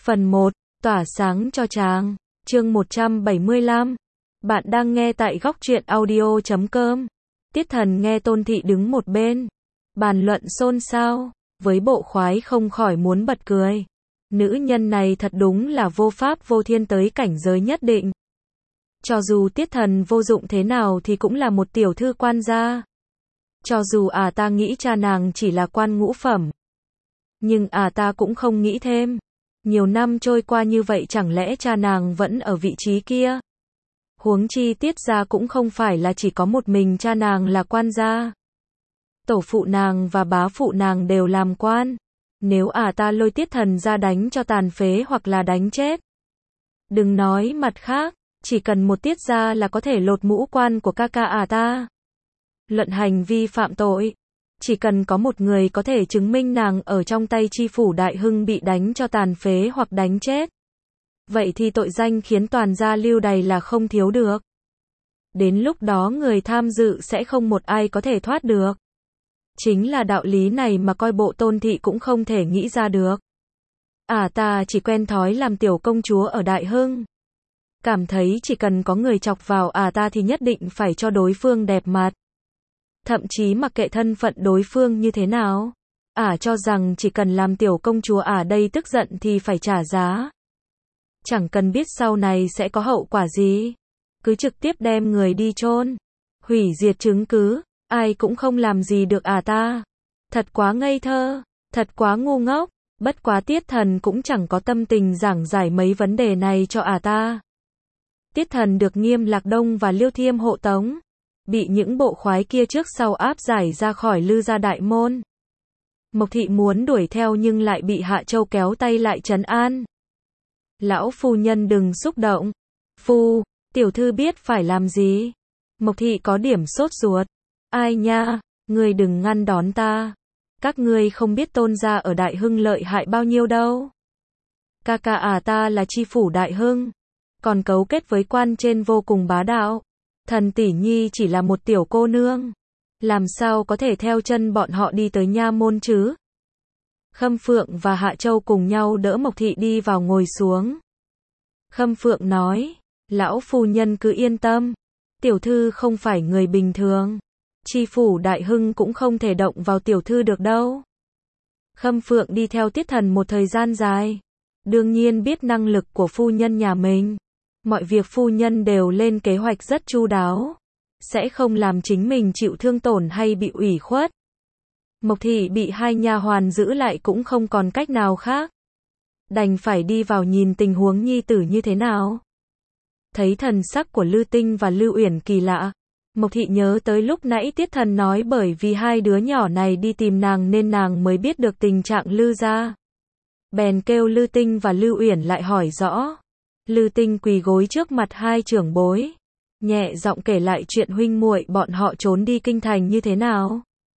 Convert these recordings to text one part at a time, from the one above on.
Phần 1, tỏa sáng cho chàng, chương 175. Bạn đang nghe tại góc truyện audio.com. Tiết Thần nghe Tôn Thị đứng một bên, bàn luận xôn xao, với bộ khoái không khỏi muốn bật cười. Nữ nhân này thật đúng là vô pháp vô thiên tới cảnh giới nhất định. Cho dù Tiết Thần vô dụng thế nào thì cũng là một tiểu thư quan gia. Cho dù ta nghĩ cha nàng chỉ là quan ngũ phẩm, nhưng ta cũng không nghĩ thêm. Nhiều năm trôi qua như vậy chẳng lẽ cha nàng vẫn ở vị trí kia? Huống chi Tiết gia cũng không phải là chỉ có một mình cha nàng là quan gia. Tổ phụ nàng và bá phụ nàng đều làm quan. Nếu ta lôi Tiết Thần ra đánh cho tàn phế hoặc là đánh chết, đừng nói mặt khác, chỉ cần một Tiết gia là có thể lột mũ quan của ca ca ta. Luận hành vi phạm tội, chỉ cần có một người có thể chứng minh nàng ở trong tay tri phủ Đại Hưng bị đánh cho tàn phế hoặc đánh chết, vậy thì tội danh khiến toàn gia lưu đày là không thiếu được. Đến lúc đó người tham dự sẽ không một ai có thể thoát được. Chính là đạo lý này mà coi bộ Tôn Thị cũng không thể nghĩ ra được. Ta chỉ quen thói làm tiểu công chúa ở Đại Hưng. Cảm thấy chỉ cần có người chọc vào ta thì nhất định phải cho đối phương đẹp mặt. Thậm chí mặc kệ thân phận đối phương như thế nào. Cho rằng chỉ cần làm tiểu công chúa đây tức giận thì phải trả giá. Chẳng cần biết sau này sẽ có hậu quả gì. Cứ trực tiếp đem người đi chôn, hủy diệt chứng cứ, ai cũng không làm gì được ta. Thật quá ngây thơ, thật quá ngu ngốc, bất quá Tiết Thần cũng chẳng có tâm tình giảng giải mấy vấn đề này cho ta. Tiết Thần được Nghiêm Lạc Đông và Liêu Thiêm hộ tống, bị những bộ khoái kia trước sau áp giải ra khỏi Lư gia đại môn. Mộc Thị muốn đuổi theo nhưng lại bị Hạ Châu kéo tay lại trấn an. Lão phu nhân đừng xúc động. Tiểu thư biết phải làm gì. Mộc Thị có điểm sốt ruột. Ai nha, ngươi đừng ngăn đón ta. Các ngươi không biết Tôn gia ở Đại Hưng lợi hại bao nhiêu đâu. Ca ca ta là tri phủ Đại Hưng, còn cấu kết với quan trên vô cùng bá đạo. Thần tỷ nhi chỉ là một tiểu cô nương, làm sao có thể theo chân bọn họ đi tới nha môn chứ? Khâm Phượng và Hạ Châu cùng nhau đỡ Mộc Thị đi vào ngồi xuống. Khâm Phượng nói, lão phu nhân cứ yên tâm, tiểu thư không phải người bình thường, tri phủ Đại Hưng cũng không thể động vào tiểu thư được đâu. Khâm Phượng đi theo Tiết Thần một thời gian dài, đương nhiên biết năng lực của phu nhân nhà mình. Mọi việc phu nhân đều lên kế hoạch rất chu đáo, sẽ không làm chính mình chịu thương tổn hay bị ủy khuất. Mộc Thị bị hai nha hoàn giữ lại cũng không còn cách nào khác, đành phải đi vào nhìn tình huống nhi tử như thế nào. Thấy thần sắc của Lư Tinh và Lưu Uyển kỳ lạ, Mộc Thị nhớ tới lúc nãy Tiết Thần nói bởi vì hai đứa nhỏ này đi tìm nàng nên nàng mới biết được tình trạng Lư gia. Bèn kêu Lư Tinh và Lưu Uyển lại hỏi rõ. Lư Tinh quỳ gối trước mặt hai trưởng bối, nhẹ giọng kể lại chuyện huynh muội bọn họ trốn đi kinh thành như thế nào.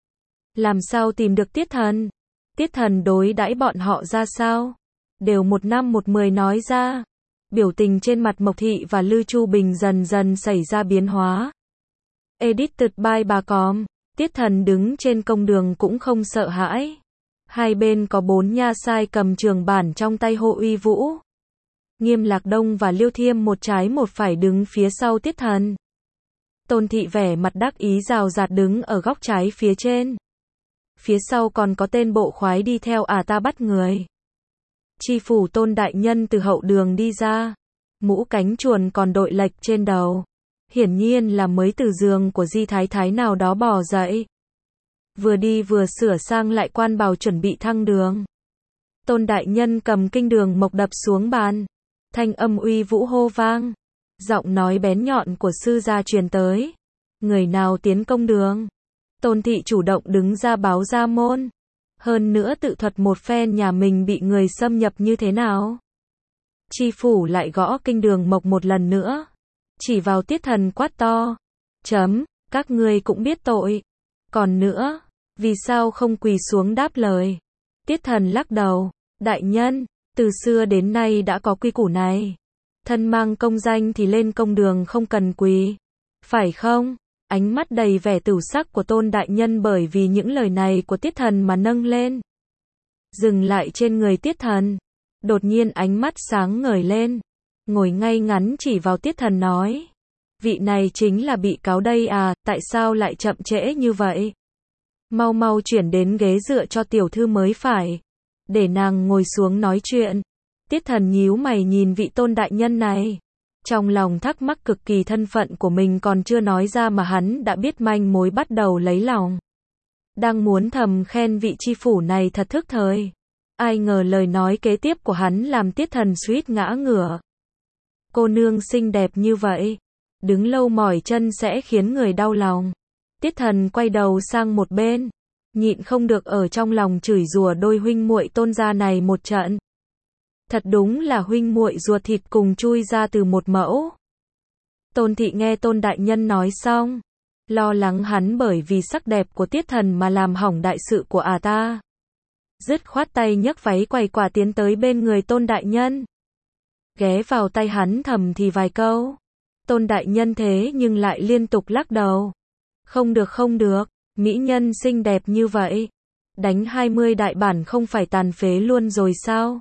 Làm sao tìm được Tiết Thần? Tiết Thần đối đãi bọn họ ra sao? Đều một năm một mười nói ra. Biểu tình trên mặt Mộc Thị và Lư Chu Bình dần dần xảy ra biến hóa. Edited by bà Com. Tiết Thần đứng trên công đường cũng không sợ hãi. Hai bên có 4 nha sai cầm trường bản trong tay hô uy vũ. Nghiêm Lạc Đông và Liêu Thiêm một trái một phải đứng phía sau Tiết Thần. Tôn Thị vẻ mặt đắc ý rào rạt đứng ở góc trái phía trên. Phía sau còn có tên bộ khoái đi theo ta bắt người. Tri phủ Tôn đại nhân từ hậu đường đi ra, mũ cánh chuồn còn đội lệch trên đầu. Hiển nhiên là mới từ giường của Di Thái Thái nào đó bò dậy. Vừa đi vừa sửa sang lại quan bào chuẩn bị thăng đường. Tôn đại nhân cầm kinh đường mộc đập xuống bàn. Thanh âm uy vũ hô vang, giọng nói bén nhọn của sư gia truyền tới. Người nào tiến công đường? Tôn Thị chủ động đứng ra báo ra môn. Hơn nữa tự thuật một phen nhà mình bị người xâm nhập như thế nào. Tri phủ lại gõ kinh đường mộc một lần nữa, chỉ vào Tiết Thần quát to. Các ngươi cũng biết tội. Còn nữa, vì sao không quỳ xuống đáp lời? Tiết Thần lắc đầu, đại nhân, từ xưa đến nay đã có quy củ này. Thân mang công danh thì lên công đường không cần quỳ. Phải không? Ánh mắt đầy vẻ tửu sắc của Tôn đại nhân bởi vì những lời này của Tiết Thần mà nâng lên. Dừng lại trên người Tiết Thần. đột nhiên ánh mắt sáng ngời lên, ngồi ngay ngắn chỉ vào Tiết Thần nói. Vị này chính là bị cáo đây à, tại sao lại chậm trễ như vậy? Mau mau chuyển đến ghế dựa cho tiểu thư mới phải. Để nàng ngồi xuống nói chuyện. Tiết Thần nhíu mày nhìn vị Tôn đại nhân này. Trong lòng thắc mắc cực kỳ thân phận của mình còn chưa nói ra mà hắn đã biết manh mối bắt đầu lấy lòng. Đang muốn thầm khen vị chi phủ này thật thức thời. Ai ngờ lời nói kế tiếp của hắn làm Tiết Thần suýt ngã ngửa. Cô nương xinh đẹp như vậy, đứng lâu mỏi chân sẽ khiến người đau lòng. Tiết Thần quay đầu sang một bên, nhịn không được ở trong lòng chửi rủa đôi huynh muội Tôn gia này một trận. Thật đúng là huynh muội ruột thịt cùng chui ra từ một mẫu. Tôn thị nghe Tôn đại nhân nói xong, lo lắng hắn bởi vì sắc đẹp của Tiết Thần mà làm hỏng đại sự của ta. Dứt khoát tay nhấc váy quầy quả tiến tới bên người Tôn đại nhân. Ghé vào tay hắn thầm thì vài câu. Tôn đại nhân thế nhưng lại liên tục lắc đầu. Không được không được, mỹ nhân xinh đẹp như vậy. Đánh 20 đại bản không phải tàn phế luôn rồi sao?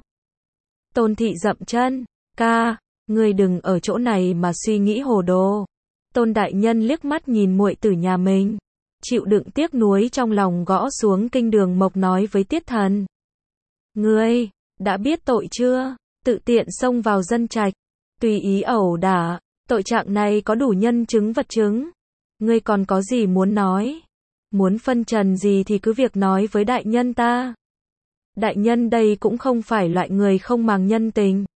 Tôn thị dậm chân. Ca, ngươi đừng ở chỗ này mà suy nghĩ hồ đồ. Tôn đại nhân liếc mắt nhìn muội tử nhà mình. Chịu đựng tiếc nuối trong lòng gõ xuống kinh đường mộc nói với Tiết Thần. Ngươi, đã biết tội chưa? Tự tiện xông vào dân trạch. Tùy ý ẩu đả. Tội trạng này có đủ nhân chứng vật chứng. Ngươi còn có gì muốn nói? Muốn phân trần gì thì cứ việc nói với đại nhân ta. Đại nhân đây cũng không phải loại người không màng nhân tình.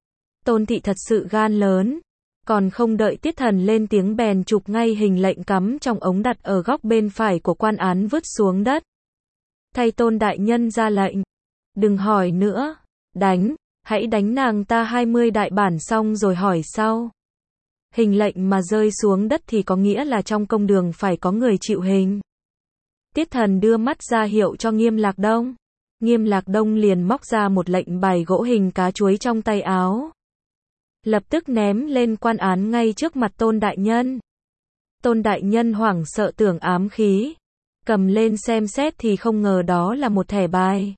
Tôn thị thật sự gan lớn. Còn không đợi Tiết Thần lên tiếng bèn chụp ngay hình lệnh cắm trong ống đặt ở góc bên phải của quan án vứt xuống đất. Thay Tôn đại nhân ra lệnh. Đừng hỏi nữa. Đánh. Hãy đánh nàng ta 20 đại bản xong rồi hỏi sau. Hình lệnh mà rơi xuống đất thì có nghĩa là trong công đường phải có người chịu hình. Tiết Thần đưa mắt ra hiệu cho Nghiêm Lạc Đông. Nghiêm Lạc Đông liền móc ra một lệnh bài gỗ hình cá chuối trong tay áo. Lập tức ném lên quan án ngay trước mặt Tôn đại nhân. Tôn đại nhân hoảng sợ tưởng ám khí. Cầm lên xem xét thì không ngờ đó là một thẻ bài.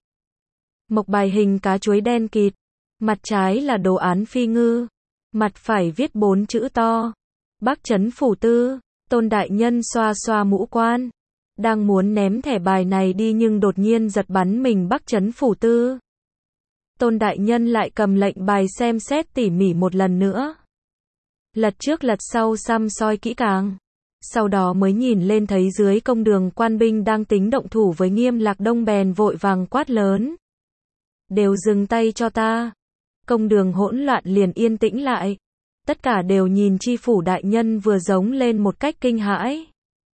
Mộc bài hình cá chuối đen kịt. Mặt trái là đồ án phi ngư. Mặt phải viết 4 chữ to. Bắc Trấn Phủ Tư. Tôn đại nhân xoa xoa mũ quan. Đang muốn ném thẻ bài này đi nhưng đột nhiên giật bắn mình Bắc Trấn Phủ Tư. Tôn đại nhân lại cầm lệnh bài xem xét tỉ mỉ một lần nữa. Lật trước lật sau săm soi kỹ càng. Sau đó mới nhìn lên thấy dưới công đường quan binh đang tính động thủ với Nghiêm Lạc Đông bèn vội vàng quát lớn. Đều dừng tay cho ta. Công đường hỗn loạn liền yên tĩnh lại. Tất cả đều nhìn chi phủ đại nhân vừa giống lên một cách kinh hãi.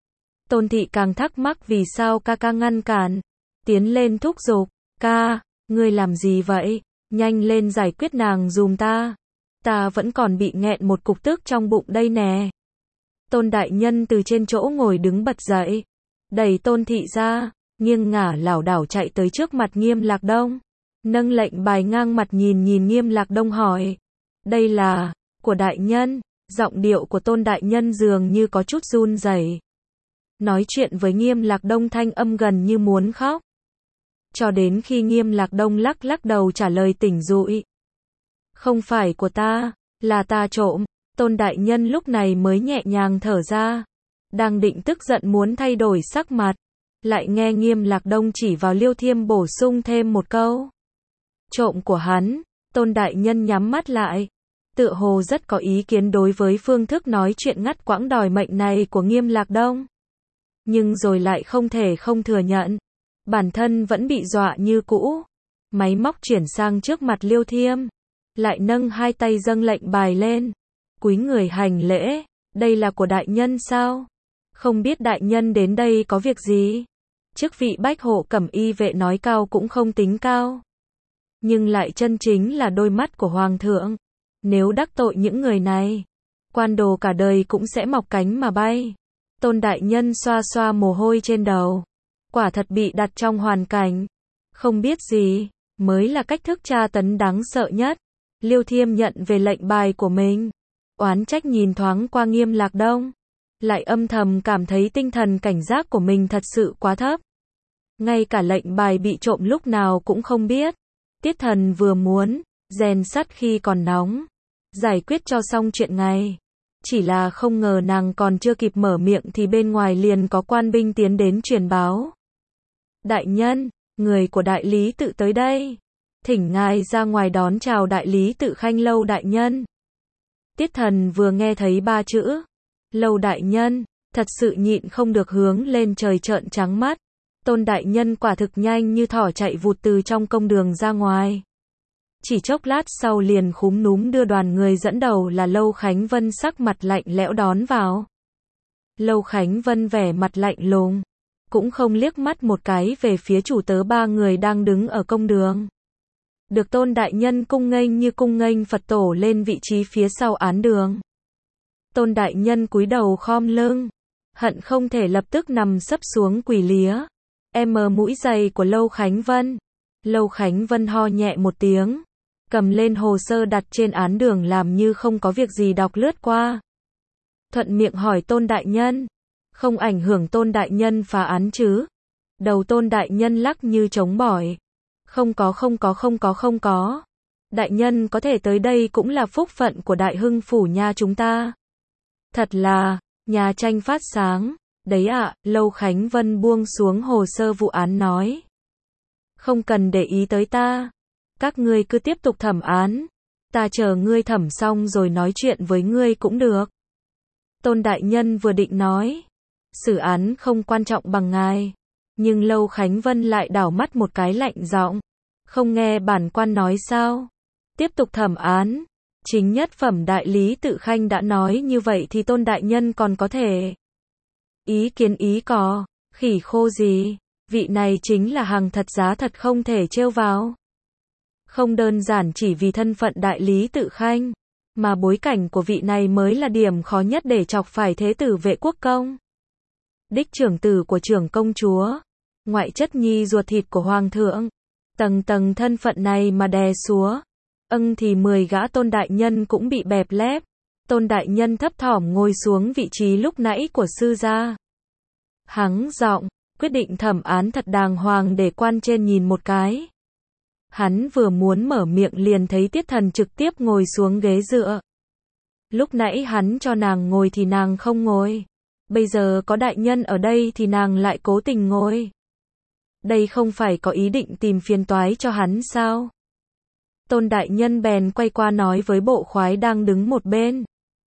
Tôn thị càng thắc mắc vì sao ca ngăn cản. Tiến lên thúc giục. Ca, ngươi làm gì vậy? Nhanh lên giải quyết nàng dùm ta. Ta vẫn còn bị nghẹn một cục tức trong bụng đây nè. Tôn đại nhân từ trên chỗ ngồi đứng bật dậy. Đẩy Tôn thị ra. Nghiêng ngả lảo đảo chạy tới trước mặt Nghiêm Lạc Đông. Nâng lệnh bài ngang mặt nhìn Nghiêm Lạc Đông hỏi. Đây là, của đại nhân. Giọng điệu của Tôn đại nhân dường như có chút run rẩy. Nói chuyện với Nghiêm Lạc Đông thanh âm gần như muốn khóc. Cho đến khi Nghiêm Lạc Đông lắc đầu trả lời tỉnh dụi. Không phải của ta, là ta trộm. Tôn đại nhân lúc này mới nhẹ nhàng thở ra. Đang định tức giận muốn thay đổi sắc mặt. Lại nghe Nghiêm Lạc Đông chỉ vào Liêu Thiêm bổ sung thêm một câu. Trộm của hắn. Tôn đại nhân nhắm mắt lại. Tựa hồ rất có ý kiến đối với phương thức nói chuyện ngắt quãng đòi mệnh này của Nghiêm Lạc Đông. Nhưng rồi lại không thể không thừa nhận. Bản thân vẫn bị dọa như cũ. Máy móc chuyển sang trước mặt Liêu Thiêm. Lại nâng hai tay dâng lệnh bài lên. Cúi người hành lễ. Đây là của đại nhân sao? Không biết đại nhân đến đây có việc gì? Chức vị bách hộ cẩm y vệ nói cao cũng không tính cao. Nhưng lại chân chính là đôi mắt của hoàng thượng. Nếu đắc tội những người này, quan đồ cả đời cũng sẽ mọc cánh mà bay. Tôn đại nhân xoa xoa mồ hôi trên đầu. Quả thật bị đặt trong hoàn cảnh không biết gì, mới là cách thức tra tấn đáng sợ nhất. Liêu Thiêm nhận về lệnh bài của mình. Oán trách nhìn thoáng qua Nghiêm Lạc Đông. Lại âm thầm cảm thấy tinh thần cảnh giác của mình thật sự quá thấp. Ngay cả lệnh bài bị trộm lúc nào cũng không biết. Tiết Thần vừa muốn rèn sắt khi còn nóng, giải quyết cho xong chuyện ngay. Chỉ là không ngờ nàng còn chưa kịp mở miệng thì bên ngoài liền có quan binh tiến đến truyền báo. Đại nhân, người của đại lý tự tới đây. Thỉnh ngài ra ngoài đón chào đại lý tự Khanh Lâu đại nhân. Tiết Thần vừa nghe thấy ba chữ Lâu đại nhân, thật sự nhịn không được hướng lên trời trợn trắng mắt. Tôn đại nhân quả thực nhanh như thỏ chạy vụt từ trong công đường ra ngoài. Chỉ chốc lát sau liền khúm núm đưa đoàn người dẫn đầu là Lâu Khánh Vân sắc mặt lạnh lẽo đón vào. Lâu Khánh Vân vẻ mặt lạnh lùng, cũng không liếc mắt một cái về phía chủ tớ ba người đang đứng ở công đường. Được Tôn đại nhân cung nghênh như cung nghênh Phật tổ lên vị trí phía sau án đường. Tôn đại nhân cúi đầu khom lưng, hận không thể lập tức nằm sấp xuống quỳ lía. Mũi giày của Lâu Khánh Vân. Lâu Khánh Vân ho nhẹ một tiếng, cầm lên hồ sơ đặt trên án đường làm như không có việc gì đọc lướt qua. Thuận miệng hỏi Tôn đại nhân, không ảnh hưởng Tôn đại nhân phá án chứ? Đầu Tôn đại nhân lắc như trống bỏi. Không có. Đại nhân có thể tới đây cũng là phúc phận của Đại Hưng phủ nhà chúng ta. Thật là, nhà tranh phát sáng. Đấy ạ, Lâu Khánh Vân buông xuống hồ sơ vụ án nói. Không cần để ý tới ta. Các ngươi cứ tiếp tục thẩm án. Ta chờ ngươi thẩm xong rồi nói chuyện với ngươi cũng được. Tôn đại nhân vừa định nói. Xử án không quan trọng bằng ngài. Nhưng Lâu Khánh Vân lại đảo mắt một cái lạnh giọng. Không nghe bản quan nói sao? Tiếp tục thẩm án. Chính nhất phẩm đại lý tự Khanh đã nói như vậy thì Tôn đại nhân còn có thể. Ý kiến ý có, khỉ khô gì, vị này chính là hàng thật giá thật không thể trêu vào. Không đơn giản chỉ vì thân phận đại lý tự Khanh, mà bối cảnh của vị này mới là điểm khó nhất để chọc phải thế tử Vệ Quốc Công. Đích trưởng tử của trưởng công chúa, ngoại chất nhi ruột thịt của hoàng thượng, tầng tầng thân phận này mà đè xúa, thì 10 gã Tôn đại nhân cũng bị bẹp lép. Tôn đại nhân thấp thỏm ngồi xuống vị trí lúc nãy của sư gia. Hắng giọng, quyết định thẩm án thật đàng hoàng để quan trên nhìn một cái. Hắn vừa muốn mở miệng liền thấy Tiết Thần trực tiếp ngồi xuống ghế dựa. Lúc nãy hắn cho nàng ngồi thì nàng không ngồi. Bây giờ có đại nhân ở đây thì nàng lại cố tình ngồi. Đây không phải có ý định tìm phiền toái cho hắn sao? Tôn đại nhân bèn quay qua nói với bộ khoái đang đứng một bên.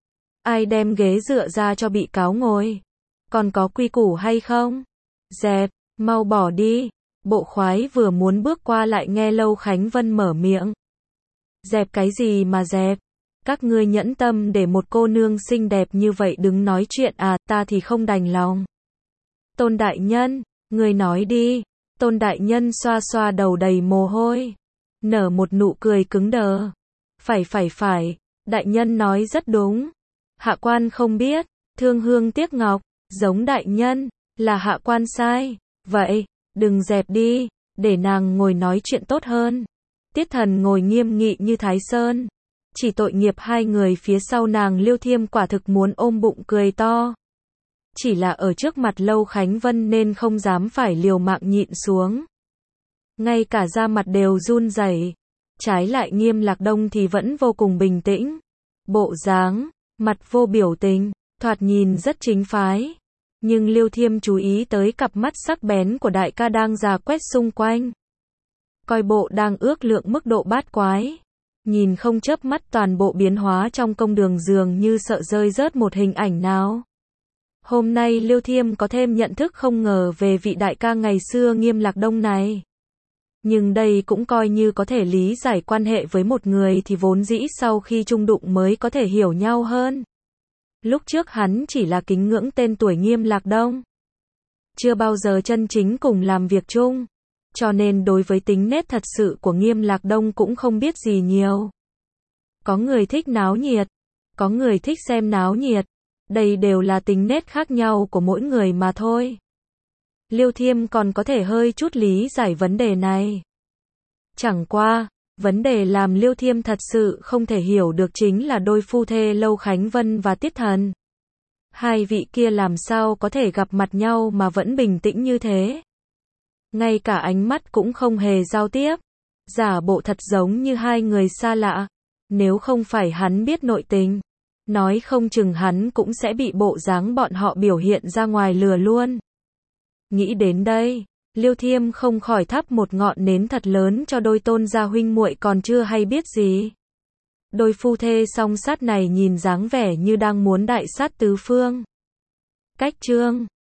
Ai đem ghế dựa ra cho bị cáo ngồi? Còn có quy củ hay không? Dẹp, mau bỏ đi. Bộ khoái vừa muốn bước qua lại nghe Lâu Khánh Vân mở miệng. Dẹp cái gì mà dẹp? Các ngươi nhẫn tâm để một cô nương xinh đẹp như vậy đứng nói chuyện à, ta thì không đành lòng. Tôn đại nhân, ngươi nói đi. Tôn đại nhân xoa xoa đầu đầy mồ hôi, nở một nụ cười cứng đờ. Phải, đại nhân nói rất đúng. Hạ quan không biết, thương hương tiếc ngọc, giống đại nhân, là hạ quan sai. Vậy, đừng dẹp đi, để nàng ngồi nói chuyện tốt hơn. Tiết Thần ngồi nghiêm nghị như Thái Sơn. Chỉ tội nghiệp hai người phía sau nàng Liêu Thiêm quả thực muốn ôm bụng cười to. Chỉ là ở trước mặt Lâu Khánh Vân nên không dám phải liều mạng nhịn xuống. Ngay cả da mặt đều run rẩy. Trái lại Nghiêm Lạc Đông thì vẫn vô cùng bình tĩnh. Bộ dáng, mặt vô biểu tình, thoạt nhìn rất chính phái. Nhưng Liêu Thiêm chú ý tới cặp mắt sắc bén của đại ca đang dò quét xung quanh. Coi bộ đang ước lượng mức độ bát quái. Nhìn không chớp mắt toàn bộ biến hóa trong công đường dường như sợ rơi rớt một hình ảnh nào. Hôm nay Liêu Thiêm có thêm nhận thức không ngờ về vị đại ca ngày xưa Nghiêm Lạc Đông này. Nhưng đây cũng coi như có thể lý giải quan hệ với một người thì vốn dĩ sau khi chung đụng mới có thể hiểu nhau hơn. Lúc trước hắn chỉ là kính ngưỡng tên tuổi Nghiêm Lạc Đông. Chưa bao giờ chân chính cùng làm việc chung. Cho nên đối với tính nết thật sự của Nghiêm Lạc Đông cũng không biết gì nhiều. Có người thích náo nhiệt, có người thích xem náo nhiệt. Đây đều là tính nết khác nhau của mỗi người mà thôi. Liêu Thiêm còn có thể hơi chút lý giải vấn đề này. Chẳng qua, vấn đề làm Liêu Thiêm thật sự không thể hiểu được chính là đôi phu thê Lâu Khánh Vân và Tiết Thần. Hai vị kia làm sao có thể gặp mặt nhau mà vẫn bình tĩnh như thế. Ngay cả ánh mắt cũng không hề giao tiếp. giả bộ thật giống như hai người xa lạ. Nếu không phải hắn biết nội tình, nói không chừng hắn cũng sẽ bị bộ dáng bọn họ biểu hiện ra ngoài lừa luôn. Nghĩ đến đây, Liêu Thiêm không khỏi thắp một ngọn nến thật lớn cho đôi Tôn gia huynh muội còn chưa hay biết gì. Đôi phu thê song sát này nhìn dáng vẻ như đang muốn đại sát tứ phương. Cách chương